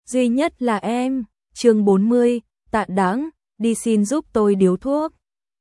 duy nhất là em. Chương 40, Tạ Đáng, đi xin giúp tôi điếu thuốc.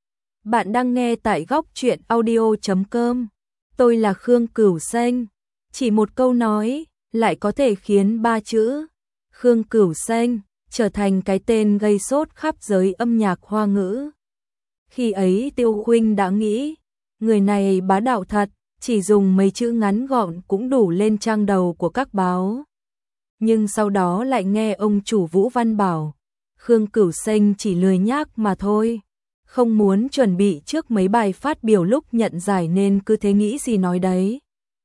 Bạn đang nghe tại góc truyện audio.com. Tôi là Khương Cửu Xanh. Chỉ một câu nói lại có thể khiến ba chữ Khương Cửu Xanh trở thành cái tên gây sốt khắp giới âm nhạc Hoa ngữ. Khi ấy Tiêu Khuynh đã nghĩ, người này bá đạo thật, chỉ dùng mấy chữ ngắn gọn cũng đủ lên trang đầu của các báo. Nhưng sau đó lại nghe ông chủ Vũ Văn bảo, Khương Cửu Xanh chỉ lười nhác mà thôi, không muốn chuẩn bị trước mấy bài phát biểu lúc nhận giải nên cứ thế nghĩ gì nói đấy.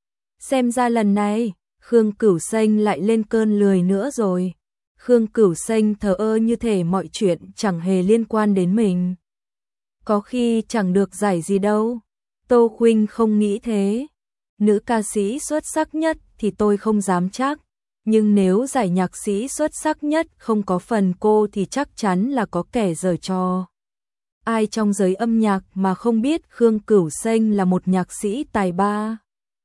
Xem ra lần này, Khương Cửu Xanh lại lên cơn lười nữa rồi. Khương Cửu Xanh thờ ơ như thể mọi chuyện chẳng hề liên quan đến mình. Có khi chẳng được giải gì đâu. Tô Khuynh không nghĩ thế. Nữ ca sĩ xuất sắc nhất thì tôi không dám chắc. Nhưng nếu giải nhạc sĩ xuất sắc nhất không có phần cô thì chắc chắn là có kẻ giở trò. Ai trong giới âm nhạc mà không biết Khương Cửu Xanh là một nhạc sĩ tài ba.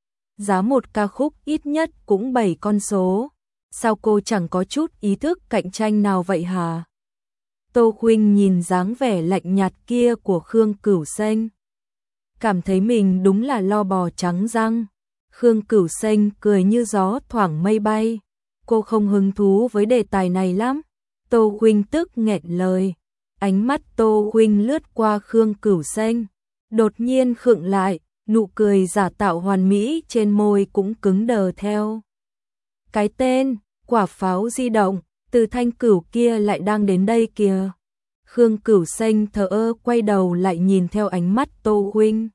Giá một ca khúc ít nhất cũng 7 con số. Sao cô chẳng có chút ý thức cạnh tranh nào vậy hả? Tô Khuynh nhìn dáng vẻ lạnh nhạt kia của Khương Cửu Xanh, cảm thấy mình đúng là lo bò trắng răng. Khương Cửu Xanh cười như gió thoảng mây bay. Cô không hứng thú với đề tài này lắm. Tô Khuynh tức nghẹn lời. Ánh mắt Tô Khuynh lướt qua Khương Cửu Xanh, đột nhiên khựng lại, nụ cười giả tạo hoàn mỹ trên môi cũng cứng đờ theo. Cái tên, quả pháo di động, Từ Thanh Cửu kia lại đang đến đây kìa. Khương Cửu Xanh thờ ơ quay đầu lại nhìn theo ánh mắt Tô Khuynh.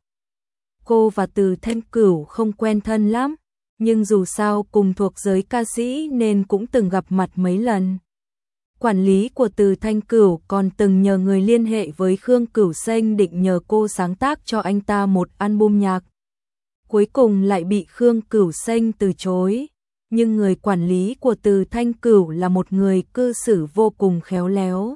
Cô và Từ Thanh Cửu không quen thân lắm, nhưng dù sao cùng thuộc giới ca sĩ nên cũng từng gặp mặt mấy lần. Quản lý của Từ Thanh Cửu còn từng nhờ người liên hệ với Khương Cửu Xanh định nhờ cô sáng tác cho anh ta một album nhạc. Cuối cùng lại bị Khương Cửu Xanh từ chối. Nhưng người quản lý của Từ Thanh Cửu là một người cư xử vô cùng khéo léo.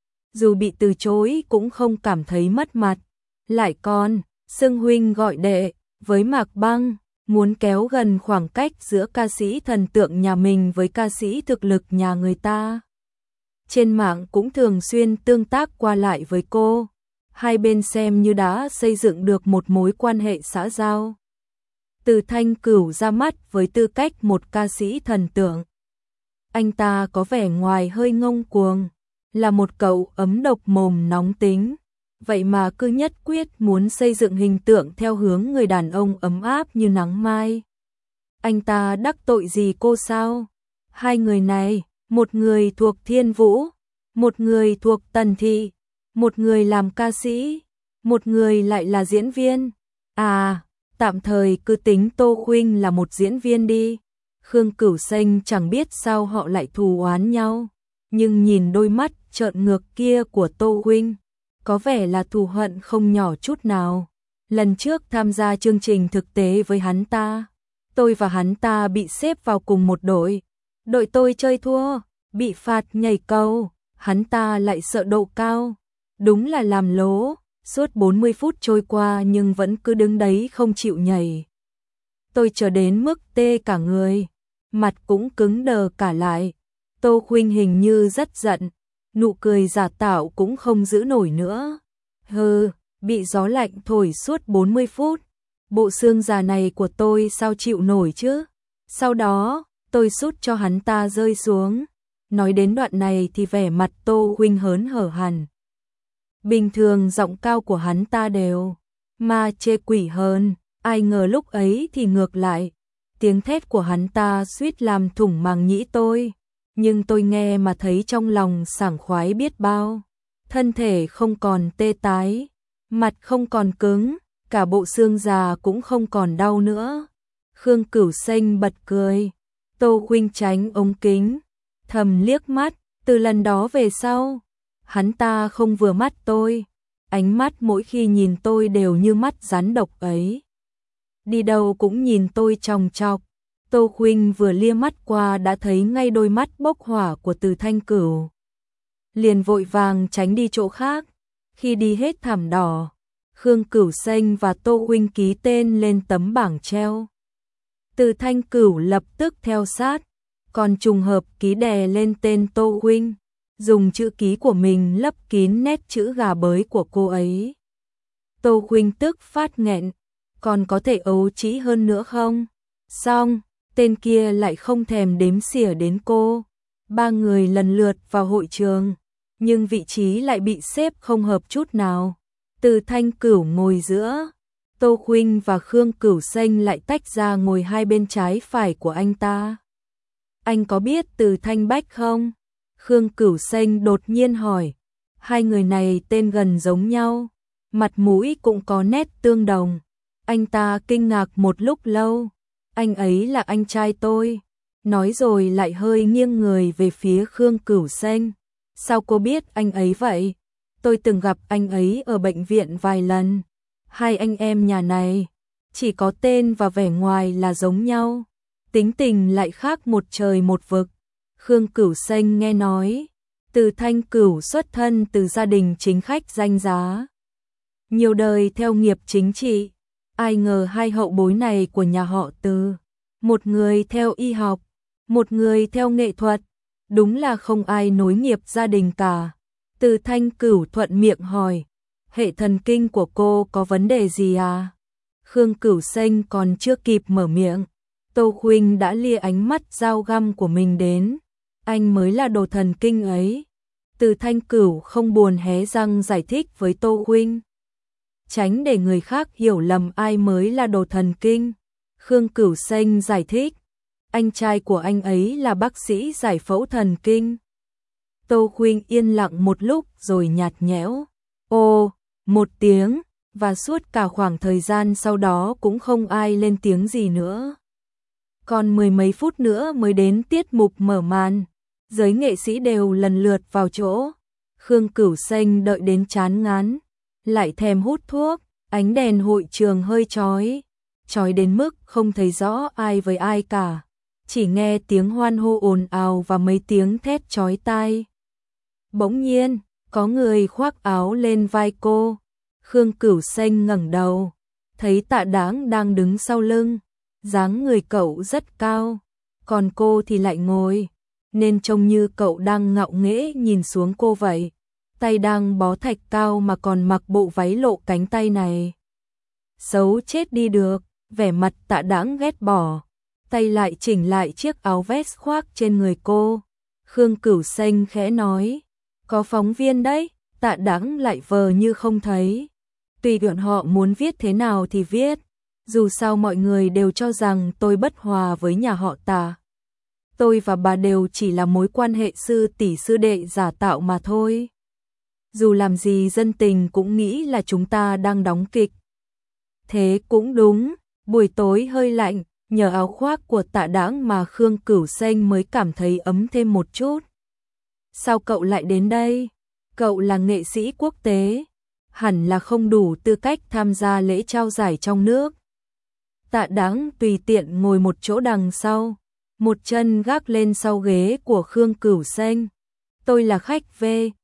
Dù bị từ chối cũng không cảm thấy mất mặt. Lại còn xưng huynh gọi đệ với Mạc Băng, muốn kéo gần khoảng cách giữa ca sĩ thần tượng nhà mình với ca sĩ thực lực nhà người ta. Trên mạng cũng thường xuyên tương tác qua lại với cô. Hai bên xem như đã xây dựng được một mối quan hệ xã giao. Từ Thanh Cửu ra mắt với tư cách một ca sĩ thần tượng. Anh ta có vẻ ngoài hơi ngông cuồng, là một cậu ấm độc mồm nóng tính. Vậy mà cứ nhất quyết muốn xây dựng hình tượng theo hướng người đàn ông ấm áp như nắng mai. Anh ta đắc tội gì cô sao? Hai người này, một người thuộc Thiên Vũ, một người thuộc Tần Thị, một người làm ca sĩ, một người lại là diễn viên. À, tạm thời cứ tính Tô Khuynh là một diễn viên đi. Khương Cửu Xanh chẳng biết sao họ lại thù oán nhau, nhưng nhìn đôi mắt trợn ngược kia của Tô Khuynh, có vẻ là thù hận không nhỏ chút nào. Lần trước tham gia chương trình thực tế với hắn ta, tôi và hắn ta bị xếp vào cùng một đội. Đội tôi chơi thua, bị phạt nhảy cầu, hắn ta lại sợ độ cao. Đúng là làm lố, suốt 40 phút trôi qua nhưng vẫn cứ đứng đấy không chịu nhảy. Tôi chờ đến mức tê cả người, mặt cũng cứng đờ cả lại. Tô Khuynh hình như rất giận, nụ cười giả tạo cũng không giữ nổi nữa. Hừ, bị gió lạnh thổi suốt 40 phút. Bộ xương già này của tôi sao chịu nổi chứ? Sau đó, tôi sút cho hắn ta rơi xuống. Nói đến đoạn này thì vẻ mặt Tô Khuynh hớn hở hẳn. Bình thường giọng cao của hắn ta đều mà chê quỷ hơn, ai ngờ lúc ấy thì ngược lại. Tiếng thét của hắn ta suýt làm thủng màng nhĩ tôi, nhưng tôi nghe mà thấy trong lòng sảng khoái biết bao. Thân thể không còn tê tái, mặt không còn cứng, cả bộ xương già cũng không còn đau nữa. Khương Cửu Xanh bật cười. Tô Khuynh tránh ống kính, thầm liếc mắt. Từ lần đó về sau, hắn ta không vừa mắt tôi. Ánh mắt mỗi khi nhìn tôi đều như mắt rắn độc ấy. Đi đâu cũng nhìn tôi chòng chọc. Tô Khuynh vừa lia mắt qua đã thấy ngay đôi mắt bốc hỏa của Từ Thanh Cửu. Liền vội vàng tránh đi chỗ khác. Khi đi hết thảm đỏ, Khương Cửu Xanh và Tô Khuynh ký tên lên tấm bảng treo. Từ Thanh Cửu lập tức theo sát. còn trùng hợp ký đè lên tên Tô huynh, dùng chữ ký của mình lấp kín nét chữ gà bới của cô ấy. Tô huynh tức phát nghẹn, còn có thể ấu trĩ hơn nữa không? Xong, tên kia lại không thèm đếm xỉa đến cô. Ba người lần lượt vào hội trường, nhưng vị trí lại bị xếp không hợp chút nào. Từ Thanh Cửu ngồi giữa, Tô huynh và Khương Cửu Xanh lại tách ra ngồi hai bên trái phải của anh ta. Anh có biết Từ Thanh Bách không? Khương Cửu Xanh đột nhiên hỏi. Hai người này tên gần giống nhau, mặt mũi cũng có nét tương đồng. Anh ta kinh ngạc một lúc lâu. Anh ấy là anh trai tôi. Nói rồi lại hơi nghiêng người về phía Khương Cửu Xanh. Sao cô biết anh ấy vậy? Tôi từng gặp anh ấy ở bệnh viện vài lần. Hai anh em nhà này, chỉ có tên và vẻ ngoài là giống nhau, tính tình lại khác một trời một vực. Khương Cửu Xanh nghe nói, Từ Thanh Cửu xuất thân từ gia đình chính khách danh giá, nhiều đời theo nghiệp chính trị. Ai ngờ hai hậu bối này của nhà họ Từ, một người theo y học, một người theo nghệ thuật, đúng là không ai nối nghiệp gia đình cả. Từ Thanh Cửu thuận miệng hỏi, hệ thần kinh của cô có vấn đề gì à? Khương Cửu Xanh còn chưa kịp mở miệng, Tô huynh đã lia ánh mắt dao găm của mình đến. Anh mới là đồ thần kinh ấy. Từ Thanh Cửu không buồn hé răng giải thích với Tô huynh, tránh để người khác hiểu lầm ai mới là đồ thần kinh. Khương Cửu Xanh giải thích, anh trai của anh ấy là bác sĩ giải phẫu thần kinh. Tô huynh yên lặng một lúc rồi nhạt nhẽo, ồ, một tiếng, và suốt cả khoảng thời gian sau đó cũng không ai lên tiếng gì nữa. Còn mười mấy phút nữa mới đến tiết mục mở màn, giới nghệ sĩ đều lần lượt vào chỗ. Khương Cửu Xanh đợi đến chán ngán, lại thèm hút thuốc, ánh đèn hội trường hơi chói, chói đến mức không thấy rõ ai với ai cả, chỉ nghe tiếng hoan hô ồn ào và mấy tiếng thét chói tai. Bỗng nhiên, có người khoác áo lên vai cô. Khương Cửu Xanh ngẩng đầu, thấy Tạ Đáng đang đứng sau lưng, dáng người cậu rất cao, còn cô thì lại ngồi, nên trông như cậu đang ngạo nghễ nhìn xuống cô vậy. Tay đang bó thạch cao mà còn mặc bộ váy lộ cánh tay này. Xấu chết đi được, vẻ mặt Tạ Đáng ghét bỏ, tay lại chỉnh lại chiếc áo vest khoác trên người cô. Khương Cửu Xanh khẽ nói, có phóng viên đấy. Tạ Đáng lại vờ như không thấy. Tùy bọn họ muốn viết thế nào thì viết, dù sao mọi người đều cho rằng tôi bất hòa với nhà họ Tạ. Tôi và bà đều chỉ là mối quan hệ sư tỷ sư đệ giả tạo mà thôi. Dù làm gì dân tình cũng nghĩ là chúng ta đang đóng kịch. Thế cũng đúng, buổi tối hơi lạnh, nhờ áo khoác của Tạ Đáng mà Khương Cửu Xanh mới cảm thấy ấm thêm một chút. Sao cậu lại đến đây? Cậu là nghệ sĩ quốc tế, hẳn là không đủ tư cách tham gia lễ trao giải trong nước. Tạ Đáng tùy tiện ngồi một chỗ đằng sau, một chân gác lên sau ghế của Khương Cửu Xanh. Tôi là khách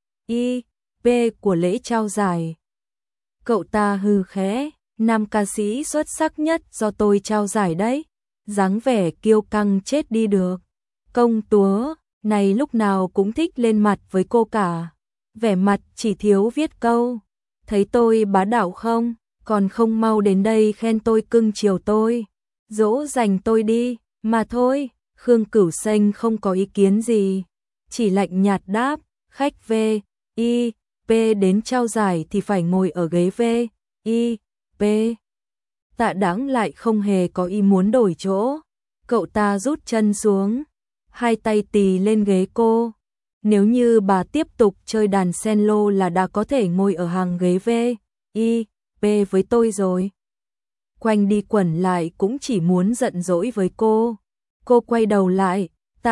VIP của lễ trao giải. Cậu ta hừ khẽ, nam ca sĩ xuất sắc nhất do tôi trao giải đấy. Dáng vẻ kiêu căng chết đi được. Công chúa này lúc nào cũng thích lên mặt với cô cả. Vẻ mặt chỉ thiếu viết câu, thấy tôi bá đạo không, còn không mau đến đây khen tôi cưng chiều tôi, dỗ dành tôi đi, mà thôi. Khương Cửu Xanh không có ý kiến gì, chỉ lạnh nhạt đáp, khách VIP đến trao giải thì phải ngồi ở ghế VIP. Tạ Đáng lại không hề có ý muốn đổi chỗ, cậu ta rút chân xuống, hai tay tì lên ghế cô. Nếu như bà tiếp tục chơi đàn cello là đã có thể ngồi ở hàng ghế VIP với tôi rồi. Quanh đi quẩn lại cũng chỉ muốn giận dỗi với cô. Cô quay đầu lại,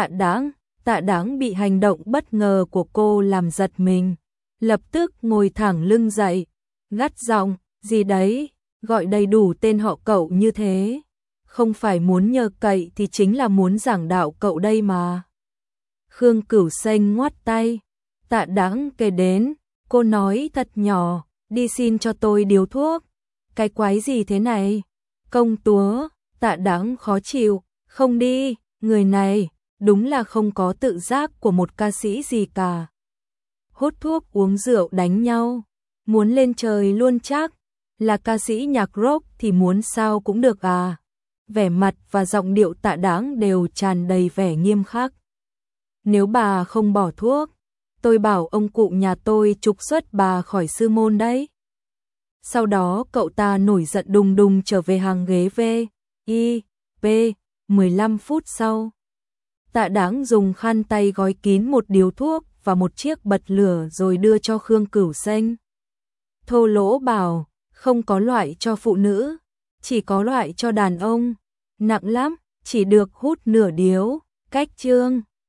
Tạ Đáng bị hành động bất ngờ của cô làm giật mình. Lập tức ngồi thẳng lưng dậy, gắt giọng, gì đấy, gọi đầy đủ tên họ cậu như thế. Không phải muốn nhờ cậy thì chính là muốn giảng đạo cậu đây mà. Khương Cửu Xanh ngoắt tay, Tạ Đáng kể đến, cô nói thật nhỏ, đi xin cho tôi điếu thuốc. Cái quái gì thế này? Công chúa, Tạ Đáng khó chịu, không đi, người này, đúng là không có tự giác của một ca sĩ gì cả. Hút thuốc uống rượu đánh nhau, muốn lên trời luôn chắc, là ca sĩ nhạc rock thì muốn sao cũng được à. Vẻ mặt và giọng điệu Tạ Đáng đều tràn đầy vẻ nghiêm khắc. Nếu bà không bỏ thuốc, tôi bảo ông cụ nhà tôi trục xuất bà khỏi sư môn đấy. Sau đó cậu ta nổi giận đùng đùng trở về hàng ghế V, I, P, 15 phút sau. Tạ Đáng dùng khăn tay gói kín một điếu thuốc và một chiếc bật lửa rồi đưa cho Khương Cửu Xanh. Thô lỗ bảo, không có loại cho phụ nữ, chỉ có loại cho đàn ông, nặng lắm, chỉ được hút nửa điếu, cách chương.